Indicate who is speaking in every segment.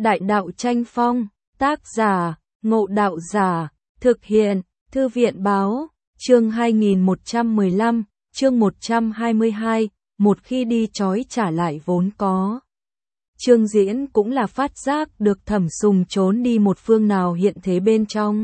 Speaker 1: Đại đạo tranh phong, tác giả, Ngộ Đạo Giả, thực hiện, Thư viện báo, chương 2115, chương 122, một khi đi trói trả lại vốn có. Trương Diễn cũng là phát giác được Thẩm Sùng trốn đi một phương nào hiện thế bên trong.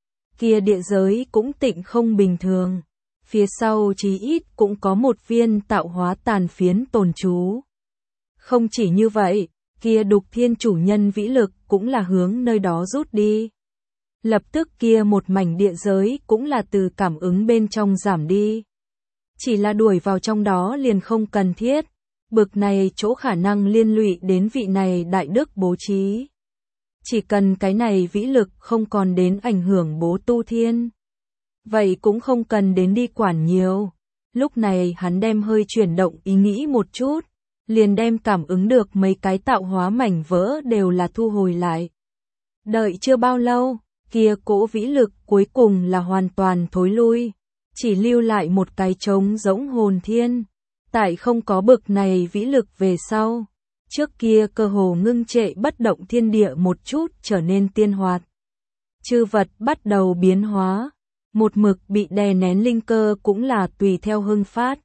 Speaker 1: Kia địa giới cũng tịnh không bình thường, phía sau chí ít cũng có một viên tạo hóa tàn phiến tồn trú. Không chỉ như vậy, kia Đục Thiên chủ nhân vĩ lực cũng là hướng nơi đó rút đi. Lập tức kia một mảnh địa giới cũng là từ cảm ứng bên trong giảm đi. Chỉ là đuổi vào trong đó liền không cần thiết, bực này chỗ khả năng liên lụy đến vị này đại đức bố trí. Chỉ cần cái này vĩ lực không còn đến ảnh hưởng bố tu thiên. Vậy cũng không cần đến đi quản nhiều. Lúc này hắn đem hơi chuyển động ý nghĩ một chút, liền đem cảm ứng được mấy cái tạo hóa mảnh vỡ đều là thu hồi lại. Đợi chưa bao lâu, kia cỗ vĩ lực cuối cùng là hoàn toàn thối lui, chỉ lưu lại một cái trống rỗng hồn thiên. Tại không có bực này vĩ lực về sau, trước kia cơ hồ ngưng trệ bất động thiên địa một chút trở nên tiên hoạt. Chư vật bắt đầu biến hóa, một mực bị đè nén linh cơ cũng là tùy theo hưng phát.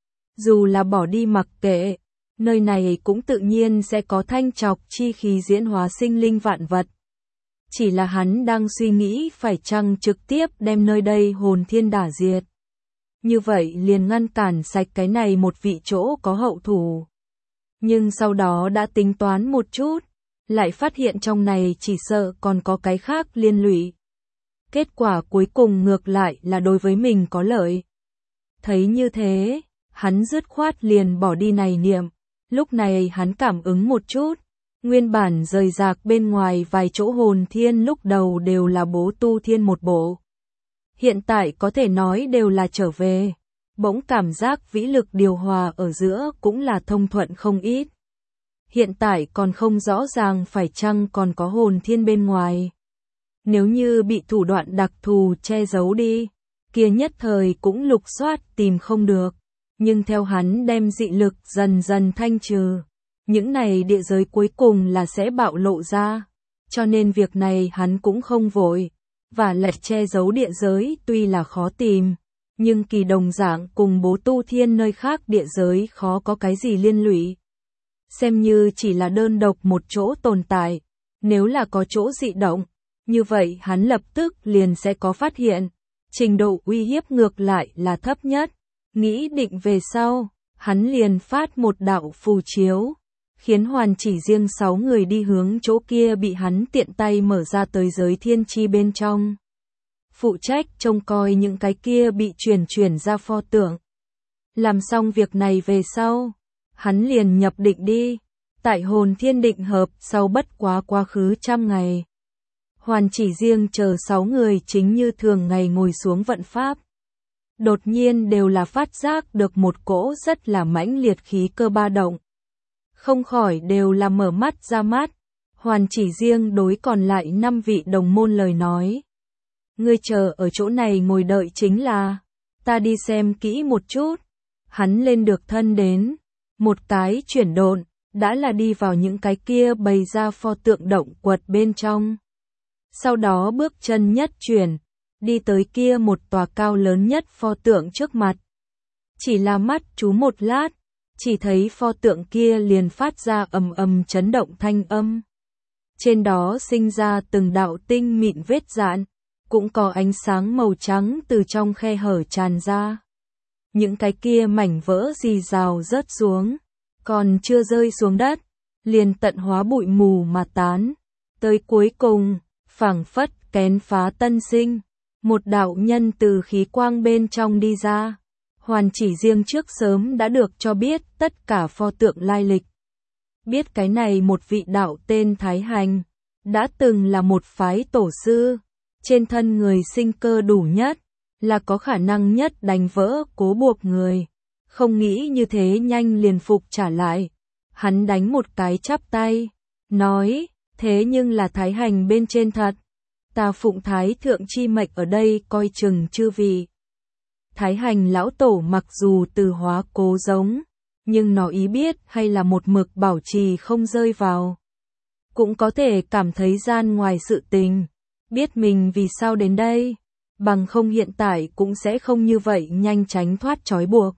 Speaker 1: Dù là bỏ đi mặc kệ, nơi này cũng tự nhiên sẽ có thanh trọc chi khí diễn hóa sinh linh vạn vật. Chỉ là hắn đang suy nghĩ phải chăng trực tiếp đem nơi đây hồn thiên đả diệt. Như vậy liền ngăn cản sạch cái này một vị chỗ có hậu thủ. Nhưng sau đó đã tính toán một chút, lại phát hiện trong này chỉ sợ còn có cái khác liên lụy. Kết quả cuối cùng ngược lại là đối với mình có lợi. Thấy như thế, hắn dứt khoát liền bỏ đi này niệm. Lúc này hắn cảm ứng một chút, nguyên bản rời rạc bên ngoài vài chỗ hồn thiên lúc đầu đều là bố tu thiên một bộ. Hiện tại có thể nói đều là trở về, bỗng cảm giác vĩ lực điều hòa ở giữa cũng là thông thuận không ít. Hiện tại còn không rõ ràng phải chăng còn có hồn thiên bên ngoài. Nếu như bị thủ đoạn đặc thù che giấu đi, kia nhất thời cũng lục soát tìm không được. Nhưng theo hắn đem dị lực dần dần thanh trừ, những này địa giới cuối cùng là sẽ bạo lộ ra. Cho nên việc này hắn cũng không vội. Và lại che giấu địa giới tuy là khó tìm, nhưng kỳ đồng dạng cùng bố tu thiên nơi khác địa giới khó có cái gì liên lụy. Xem như chỉ là đơn độc một chỗ tồn tại, nếu là có chỗ dị động, như vậy hắn lập tức liền sẽ có phát hiện. Trình độ uy hiếp ngược lại là thấp nhất. Nghĩ định về sau, hắn liền phát một đạo phù chiếu, khiến Hoàn Chỉ riêng 6 người đi hướng chỗ kia bị hắn tiện tay mở ra tới giới thiên chi bên trong. Phụ trách trông coi những cái kia bị chuyển ra pho tượng. Làm xong việc này về sau, hắn liền nhập định đi, tại hồn thiên định hợp sau bất quá quá khứ 100 ngày. Hoàn Chỉ riêng chờ 6 người chính như thường ngày ngồi xuống vận pháp. Đột nhiên đều là phát giác được một cỗ rất là mãnh liệt khí cơ ba động. Không khỏi đều là mở mắt ra mắt. Hoàn Chỉ riêng đối còn lại 5 vị đồng môn lời nói. Ngươi chờ ở chỗ này ngồi đợi chính là, ta đi xem kỹ một chút. Hắn lên được thân đến, một cái chuyển độn, đã là đi vào những cái kia bày ra pho tượng động quật bên trong. Sau đó bước chân nhất chuyển, đi tới kia một tòa cao lớn nhất pho tượng trước mặt. Chỉ là mắt chú một lát, chỉ thấy pho tượng kia liền phát ra ầm ầm chấn động thanh âm. Trên đó sinh ra từng đạo tinh mịn vết dạn, cũng có ánh sáng màu trắng từ trong khe hở tràn ra. Những cái kia mảnh vỡ rì rào rớt xuống, còn chưa rơi xuống đất, liền tận hóa bụi mù mà tán. Tới cuối cùng, phảng phất kén phá tân sinh, một đạo nhân từ khí quang bên trong đi ra. Hoàn Chỉ riêng trước sớm đã được cho biết tất cả pho tượng lai lịch. Biết cái này một vị đạo tên Thái Hành, đã từng là một phái tổ sư, trên thân người sinh cơ đủ nhất, là có khả năng nhất đánh vỡ cố buộc người. Không nghĩ như thế nhanh liền phục trả lại. Hắn đánh một cái chắp tay, nói, thế nhưng là Thái Hành bên trên thật. Ta phụng Thái thượng chi mệnh ở đây coi chừng chư vị. Thái Hành lão tổ mặc dù từ hóa cố giống, nhưng nó ý biết hay là một mực bảo trì không rơi vào. cũng có thể cảm thấy gian ngoài sự tình, biết mình vì sao đến đây, bằng không hiện tại cũng sẽ không như vậy nhanh tránh thoát trói buộc.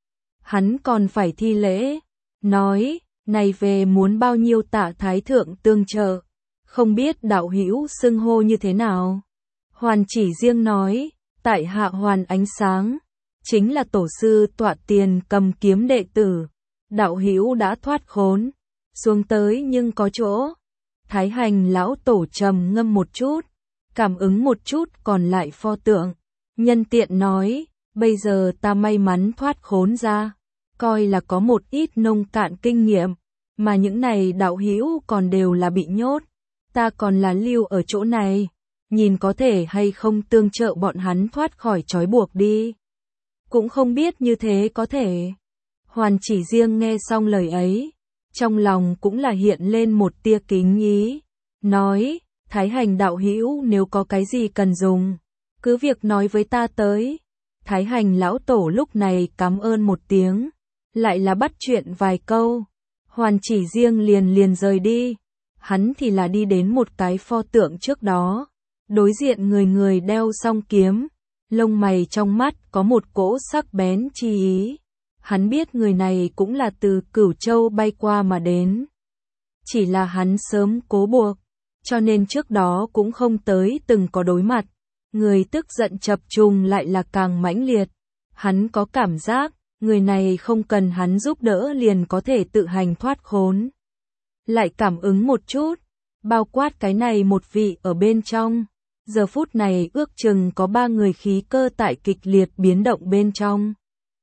Speaker 1: Hắn còn phải thi lễ, nói, này về muốn bao nhiêu tạ thái thượng tương trợ, không biết đạo hữu xưng hô như thế nào. Hoàn Chỉ Riêng nói, tại hạ Hoàn Ánh Sáng, chính là tổ sư tọa tiền cầm kiếm đệ tử, đạo hữu đã thoát khốn, xuống tới nhưng có chỗ. Thái Hành lão tổ trầm ngâm một chút, cảm ứng một chút còn lại pho tượng, nhân tiện nói, bây giờ ta may mắn thoát khốn ra, coi là có một ít nông cạn kinh nghiệm, mà những này đạo hữu còn đều là bị nhốt, ta còn là lưu ở chỗ này, nhìn có thể hay không tương trợ bọn hắn thoát khỏi trói buộc đi. Cũng không biết như thế có thể. Hoàn Chỉ Riêng nghe xong lời ấy, trong lòng cũng là hiện lên một tia kính ý, nói, Thái Hành đạo hữu nếu có cái gì cần dùng, cứ việc nói với ta tới. Thái Hành lão tổ lúc này cảm ơn một tiếng, lại là bắt chuyện vài câu, Hoàn Chỉ Riêng liền rời đi, hắn thì là đi đến một cái pho tượng trước đó, đối diện người đeo song kiếm, lông mày trong mắt có một cỗ sắc bén chi ý, hắn biết người này cũng là từ Cửu Châu bay qua mà đến, chỉ là hắn sớm cố buộc, cho nên trước đó cũng không tới từng có đối mặt, người tức giận chập trùng lại là càng mãnh liệt, hắn có cảm giác, người này không cần hắn giúp đỡ liền có thể tự hành thoát khốn. Lại cảm ứng một chút, bao quát cái này một vị ở bên trong, giờ phút này ước chừng có 3 người khí cơ tại kịch liệt biến động bên trong,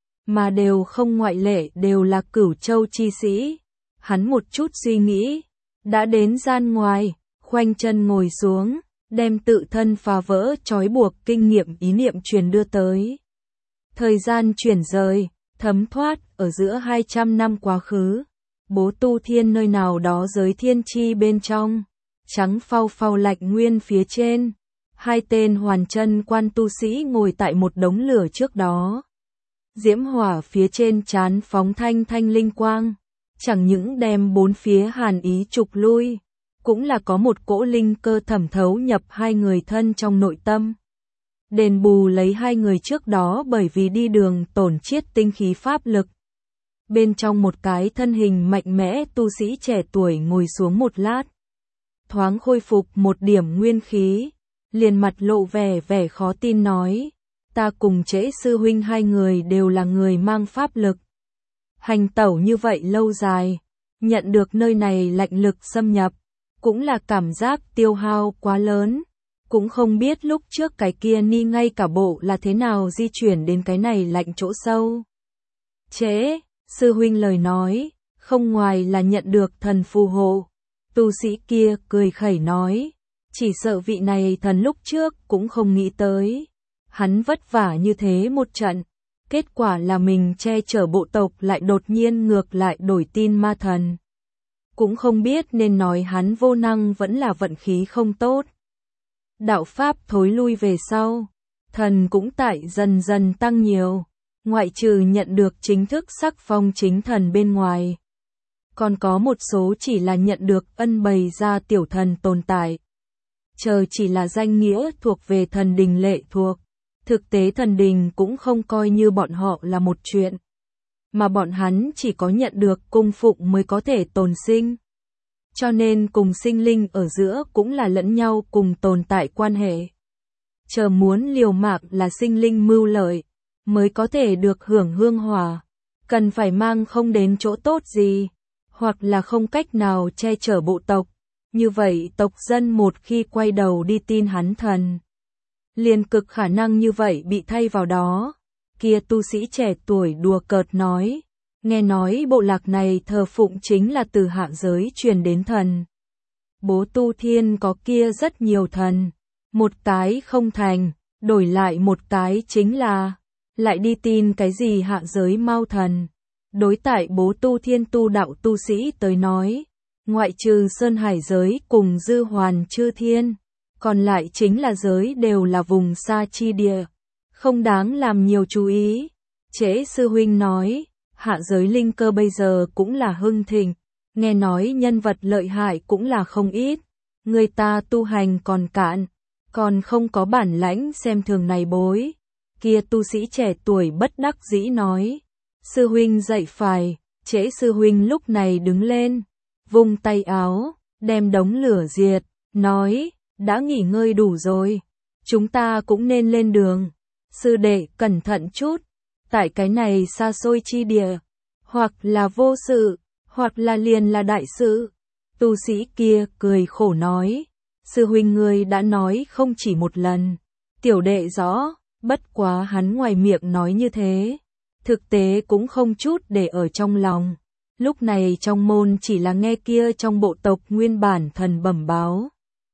Speaker 1: mà đều không ngoại lệ đều là Cửu Châu chi sĩ. Hắn một chút suy nghĩ, đã đến gian ngoài, khoanh chân ngồi xuống, đem tự thân phá vỡ trói buộc kinh nghiệm ý niệm truyền đưa tới. Thời gian chuyển rời, thấm thoát ở giữa 200 năm quá khứ, Bố Tu Thiên nơi nào đó giới thiên chi bên trong, trắng phau phau lạch nguyên phía trên, 2 tên hoàn chân quan tu sĩ ngồi tại một đống lửa trước đó. Diễm hỏa phía trên trán phóng thanh linh quang, chẳng những đem 4 phía hàn ý trục lui, cũng là có một cỗ linh cơ thẩm thấu nhập 2 người thân trong nội tâm. Đền bù lấy 2 người trước đó bởi vì đi đường tổn chiết tinh khí pháp lực. Bên trong một cái thân hình mạnh mẽ tu sĩ trẻ tuổi ngồi xuống một lát, thoáng khôi phục một điểm nguyên khí, liền mặt lộ vẻ khó tin nói, ta cùng Trễ sư huynh 2 người đều là người mang pháp lực. Hành tẩu như vậy lâu dài, nhận được nơi này lạnh lực xâm nhập, cũng là cảm giác tiêu hao quá lớn, cũng không biết lúc trước cái kia ni ngay cả bộ là thế nào di chuyển đến cái này lạnh chỗ sâu. Trễ sư huynh lời nói, không ngoài là nhận được thần phù hộ. Tu sĩ kia cười khẩy nói, chỉ sợ vị này thần lúc trước cũng không nghĩ tới. Hắn vất vả như thế một trận, kết quả là mình che chở bộ tộc lại đột nhiên ngược lại đổi tin ma thần. Cũng không biết nên nói hắn vô năng vẫn là vận khí không tốt. Đạo pháp thối lui về sau, thần cũng tại dần dần tăng nhiều, ngoại trừ nhận được chính thức sắc phong chính thần bên ngoài. Còn có một số chỉ là nhận được ân bày ra tiểu thần tồn tại. Chờ chỉ là danh nghĩa thuộc về thần đình lệ thuộc. Thực tế thần đình cũng không coi như bọn họ là một chuyện. Mà bọn hắn chỉ có nhận được cung phụng mới có thể tồn sinh. Cho nên cùng sinh linh ở giữa cũng là lẫn nhau cùng tồn tại quan hệ. Chờ muốn liều mạng là sinh linh mưu lợi, mới có thể được hưởng hương hỏa. Cần phải mang không đến chỗ tốt gì, hoặc là không cách nào che chở bộ tộc. Như vậy tộc dân một khi quay đầu đi tin hắn thần, liền cực khả năng như vậy bị thay vào đó. Kia tu sĩ trẻ tuổi đùa cợt nói, nghe nói bộ lạc này thờ phụng chính là từ hạ giới truyền đến thần. Bố Tu Thiên có kia rất nhiều thần, một cái không thành, đổi lại một cái chính là, lại đi tin cái gì hạ giới mau thần. Đối tại Bố Tu Thiên tu đạo tu sĩ tới nói, ngoại trừ Sơn Hải giới cùng Dư Hoàn Chư Thiên, còn lại chính là giới đều là vùng xa chi địa, không đáng làm nhiều chú ý. Trễ sư huynh nói, hạ giới linh cơ bây giờ cũng là hưng thịnh, nghe nói nhân vật lợi hại cũng là không ít, người ta tu hành còn cạn, còn không có bản lãnh xem thường này bối. Kia tu sĩ trẻ tuổi bất đắc dĩ nói, sư huynh dạy phải, trễ. Sư huynh lúc này đứng lên, vung tay áo, đem đống lửa diệt, nói, đã nghỉ ngơi đủ rồi, chúng ta cũng nên lên đường. Sư đệ cẩn thận chút, tại cái này xa xôi chi địa, hoặc là vô sự, hoặc là liền là đại sự. Tu sĩ kia cười khổ nói, sư huynh ngươi đã nói không chỉ một lần, tiểu đệ rõ, bất quá hắn ngoài miệng nói như thế, thực tế cũng không chút để ở trong lòng. Lúc này trong môn chỉ là nghe kia trong bộ tộc nguyên bản thần bẩm báo,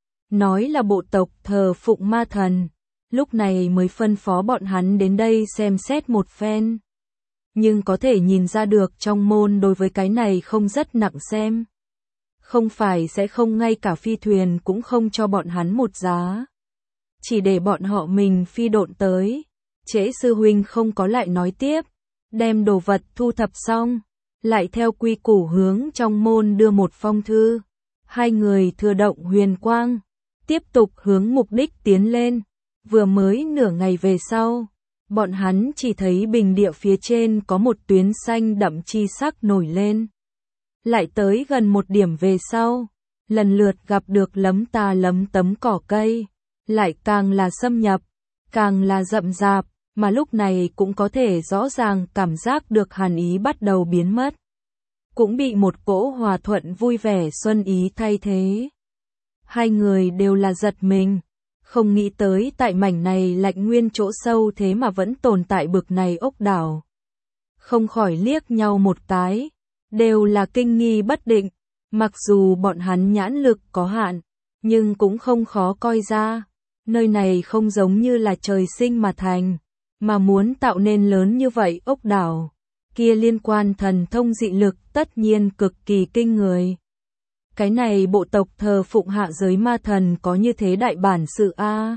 Speaker 1: nói là bộ tộc thờ phụng ma thần, lúc này mới phân phó bọn hắn đến đây xem xét một phen. Nhưng có thể nhìn ra được trong môn đối với cái này không rất nặng xem. Không phải sẽ không, ngay cả phi thuyền cũng không cho bọn hắn một giá. Chỉ để bọn họ mình phi độn tới. Trễ sư huynh không có lại nói tiếp, đem đồ vật thu thập xong, lại theo quy củ hướng trong môn đưa một phong thư. Hai người thừa động huyền quang, tiếp tục hướng mục đích tiến lên. Vừa mới nửa ngày về sau, bọn hắn chỉ thấy bình địa phía trên có một tuyến xanh đậm chi sắc nổi lên. Lại tới gần một điểm về sau, lần lượt gặp được lấm ta lấm tấm cỏ cây, lại càng là xâm nhập, càng là rậm rạp, mà lúc này cũng có thể rõ ràng cảm giác được hàn ý bắt đầu biến mất. Cũng bị một cỗ hòa thuận vui vẻ xuân ý thay thế. Hai người đều là giật mình, không nghĩ tới tại mảnh này lạnh nguyên chỗ sâu thế mà vẫn tồn tại bực này ốc đảo. Không khỏi liếc nhau một cái, đều là kinh nghi bất định, mặc dù bọn hắn nhãn lực có hạn, nhưng cũng không khó coi ra. Nơi này không giống như là trời sinh mà thành, mà muốn tạo nên lớn như vậy ốc đảo, kia liên quan thần thông dị lực tất nhiên cực kỳ kinh người. Cái này bộ tộc thờ phụng hạ giới ma thần có như thế đại bản sự a.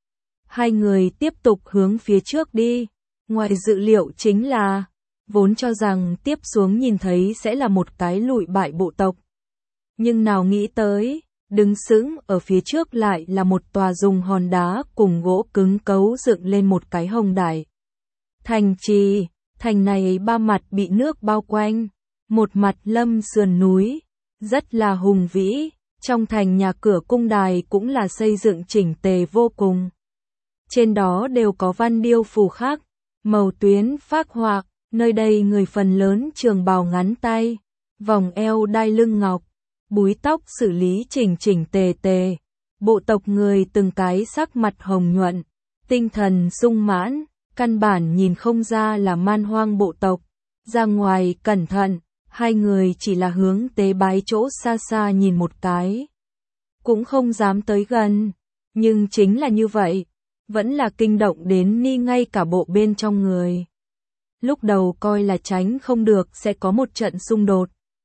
Speaker 1: Hai người tiếp tục hướng phía trước đi, ngoài dự liệu chính là, vốn cho rằng tiếp xuống nhìn thấy sẽ là một cái lụi bại bộ tộc. Nhưng nào nghĩ tới, đứng sững ở phía trước lại là một tòa dùng hòn đá cùng gỗ cứng cấu dựng lên một cái hồng đài. Thành trì, thành này ba mặt bị nước bao quanh, một mặt lâm sườn núi, rất là hùng vĩ, trong thành nhà cửa cung đài cũng là xây dựng chỉnh tề vô cùng. Trên đó đều có văn điêu phù khắc, màu tuyến phác họa, nơi đây người phần lớn trường bào ngắn tay, vòng eo đai lưng ngọc, búi tóc xử lý chỉnh chỉnh tề tề, bộ tộc người từng cái sắc mặt hồng nhuận, tinh thần sung mãn, căn bản nhìn không ra là man hoang bộ tộc. Ra ngoài cẩn thận, hai người chỉ là hướng tế bái chỗ xa xa nhìn một cái, cũng không dám tới gần, nhưng chính là như vậy, vẫn là kinh động đến ni ngay cả bộ bên trong người. Lúc đầu coi là tránh không được sẽ có một trận xung đột.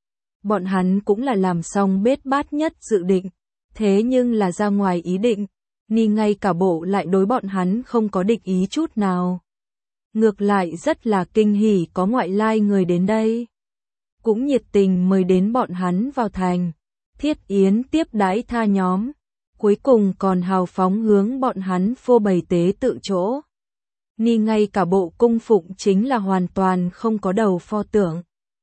Speaker 1: Bọn hắn cũng là làm xong bết bát nhất dự định, thế nhưng là ra ngoài ý định, ni ngay cả bộ lại đối bọn hắn không có địch ý chút nào. Ngược lại rất là kinh hỉ có ngoại lai người đến đây. Cũng nhiệt tình mời đến bọn hắn vào thành, thiết yến tiếp đãi tha nhóm, cuối cùng còn hào phóng hướng bọn hắn phô bày tế tự chỗ. Ni ngay cả bộ cung phụng chính là hoàn toàn không có đầu pho tượng.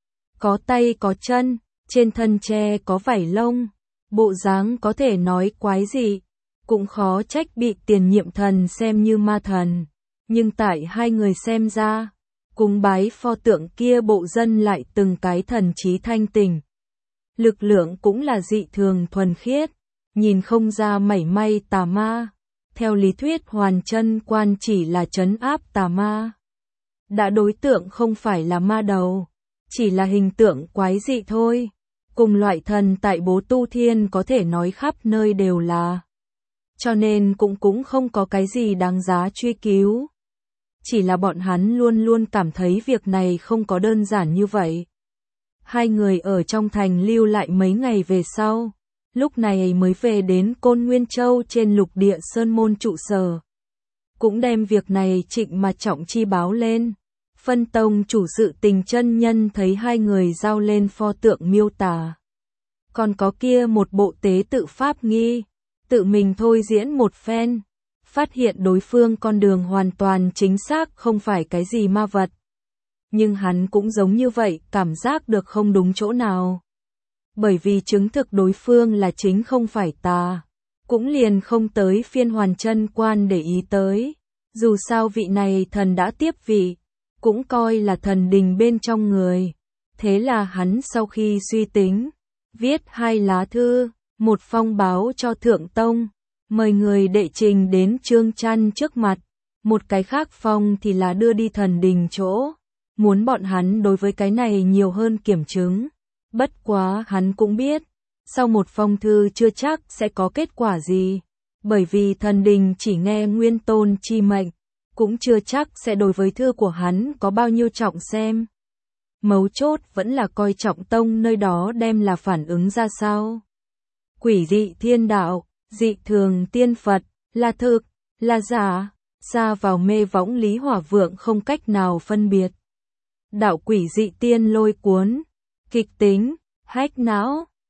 Speaker 1: Có tay có chân, trên thân tre có vảy lông, bộ dáng có thể nói quái dị, cũng khó trách bị tiền nhiệm thần xem như ma thần. Nhưng tại hai người xem ra, cúng bái pho tượng kia bộ dân lại từng cái thần trí thanh tỉnh. Lực lượng cũng là dị thường thuần khiết, nhìn không ra mảy may tà ma. Theo lý thuyết hoàn chân quan chỉ là trấn áp tà ma. Đã đối tượng không phải là ma đầu, chỉ là hình tượng quái dị thôi. Cùng loại thần tại Bố Tu Thiên có thể nói khắp nơi đều là. Cho nên cũng không có cái gì đáng giá truy cứu. Chỉ là bọn hắn luôn luôn cảm thấy việc này không có đơn giản như vậy. Hai người ở trong thành lưu lại mấy ngày về sau, lúc này mới về đến Côn Nguyên Châu trên lục địa Sơn Môn trụ sở. Cũng đem việc này trịnh mà trọng chi báo lên. Phân tông chủ sự tình chân nhân thấy hai người giao lên pho tượng miêu tả. Còn có kia một bộ tế tự pháp nghi, tự mình thôi diễn một phen, phát hiện đối phương con đường hoàn toàn chính xác không phải cái gì ma vật. Nhưng hắn cũng giống như vậy, cảm giác được không đúng chỗ nào. Bởi vì chứng thực đối phương là chính không phải tà, cũng liền không tới phiên Hoàn Chân Quan để ý tới. Dù sao vị này thần đã tiếp vị, cũng coi là thần đình bên trong người. Thế là hắn sau khi suy tính, viết 2 lá thư, một phong báo cho Thượng Tông, mời người đệ trình đến Trương Chăn trước mặt, một cái khác phong thì là đưa đi thần đình chỗ, muốn bọn hắn đối với cái này nhiều hơn kiểm chứng. Bất quá hắn cũng biết, sau một phong thư chưa chắc sẽ có kết quả gì, bởi vì thần đình chỉ nghe Nguyên Tôn chi mệnh, cũng chưa chắc sẽ đối với thư của hắn có bao nhiêu trọng xem. Mấu chốt vẫn là coi trọng tông nơi đó đem là phản ứng ra sao. Quỷ dị thiên đạo, dị thường tiên Phật, là thực, là giả, xa vào mê võng Lý Hỏa Vượng không cách nào phân biệt. Đạo quỷ dị tiên lôi cuốn, kịch tính, hách não,